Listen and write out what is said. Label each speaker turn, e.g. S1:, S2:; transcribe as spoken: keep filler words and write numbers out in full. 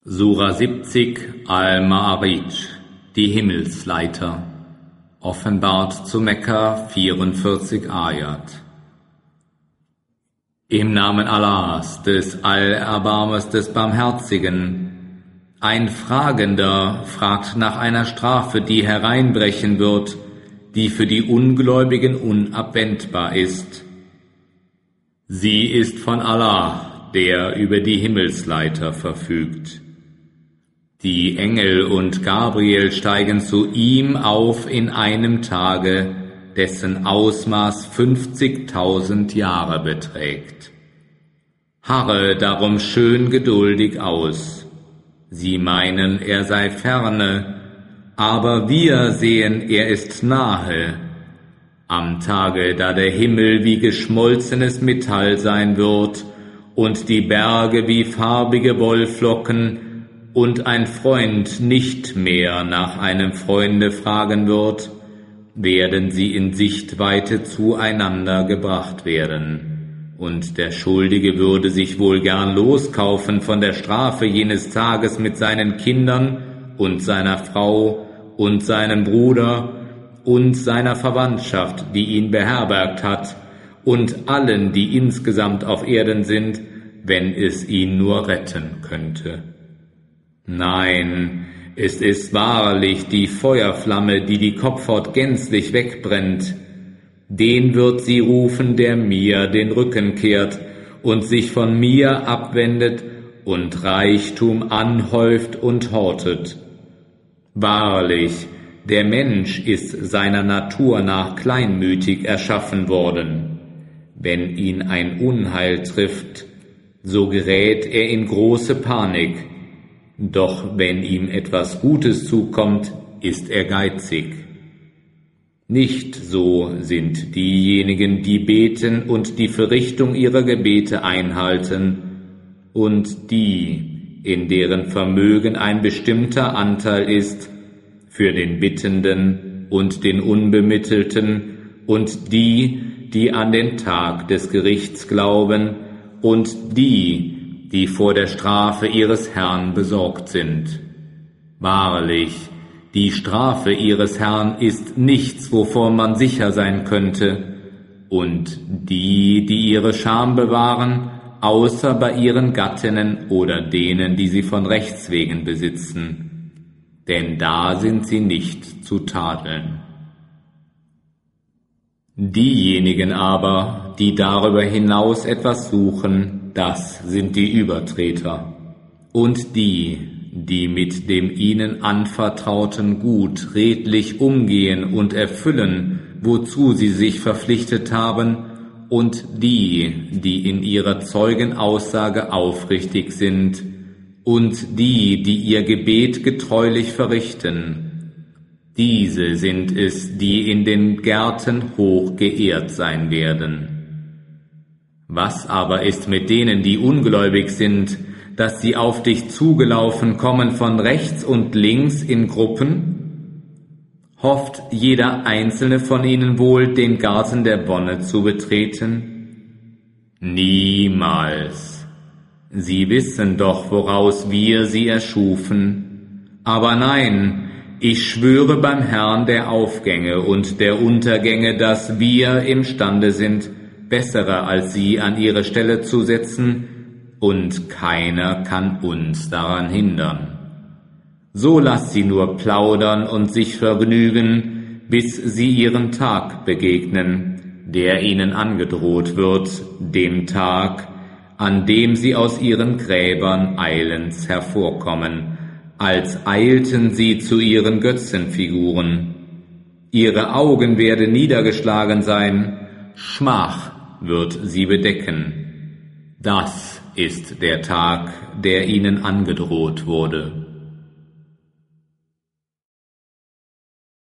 S1: Sura siebzig Al-Ma'ārij, die Himmelsleiter, offenbart zu Mekka, vierundvierzig Ayat. Im Namen Allahs, des Allerbarmers, des Barmherzigen. Ein Fragender fragt nach einer Strafe, die hereinbrechen wird, die für die Ungläubigen unabwendbar ist. Sie ist von Allah, der über die Himmelsleiter verfügt. Die Engel und Gabriel steigen zu ihm auf in einem Tage, dessen Ausmaß fünfzigtausend Jahre beträgt. Harre darum schön geduldig aus. Sie meinen, er sei ferne, aber wir sehen, er ist nahe. Am Tage, da der Himmel wie geschmolzenes Metall sein wird und die Berge wie farbige Wollflocken, und ein Freund nicht mehr nach einem Freunde fragen wird, werden sie in Sichtweite zueinander gebracht werden. Und der Schuldige würde sich wohl gern loskaufen von der Strafe jenes Tages mit seinen Kindern und seiner Frau und seinem Bruder und seiner Verwandtschaft, die ihn beherbergt hat, und allen, die insgesamt auf Erden sind, wenn es ihn nur retten könnte. Nein, es ist wahrlich die Feuerflamme, die die Kopfhaut gänzlich wegbrennt. Den wird sie rufen, der mir den Rücken kehrt und sich von mir abwendet und Reichtum anhäuft und hortet. Wahrlich, der Mensch ist seiner Natur nach kleinmütig erschaffen worden. Wenn ihn ein Unheil trifft, so gerät er in große Panik. Doch wenn ihm etwas Gutes zukommt, ist er geizig. Nicht so sind diejenigen, die beten und die Verrichtung ihrer Gebete einhalten, und die, in deren Vermögen ein bestimmter Anteil ist, für den Bittenden und den Unbemittelten, und die, die an den Tag des Gerichts glauben, und die, die vor der Strafe ihres Herrn besorgt sind. Wahrlich, die Strafe ihres Herrn ist nichts, wovor man sicher sein könnte, und die, die ihre Scham bewahren, außer bei ihren Gattinnen oder denen, die sie von Rechts wegen besitzen, denn da sind sie nicht zu tadeln. Diejenigen aber, die darüber hinaus etwas suchen, das sind die Übertreter. Und die, die mit dem ihnen anvertrauten Gut redlich umgehen und erfüllen, wozu sie sich verpflichtet haben, und die, die in ihrer Zeugenaussage aufrichtig sind, und die, die ihr Gebet getreulich verrichten. Diese sind es, die in den Gärten hoch geehrt sein werden. Was aber ist mit denen, die ungläubig sind, dass sie auf dich zugelaufen kommen von rechts und links in Gruppen? Hofft jeder einzelne von ihnen wohl, den Garten der Wonne zu betreten? Niemals. Sie wissen doch, woraus wir sie erschufen. Aber nein, ich schwöre beim Herrn der Aufgänge und der Untergänge, dass wir imstande sind, bessere als sie an ihre Stelle zu setzen, und keiner kann uns daran hindern. So lasst sie nur plaudern und sich vergnügen, bis sie ihren Tag begegnen, der ihnen angedroht wird, dem Tag, an dem sie aus ihren Gräbern eilends hervorkommen, als eilten sie zu ihren Götzenfiguren. Ihre Augen werden niedergeschlagen sein, Schmach wird sie bedecken. Das ist der Tag, der ihnen angedroht wurde.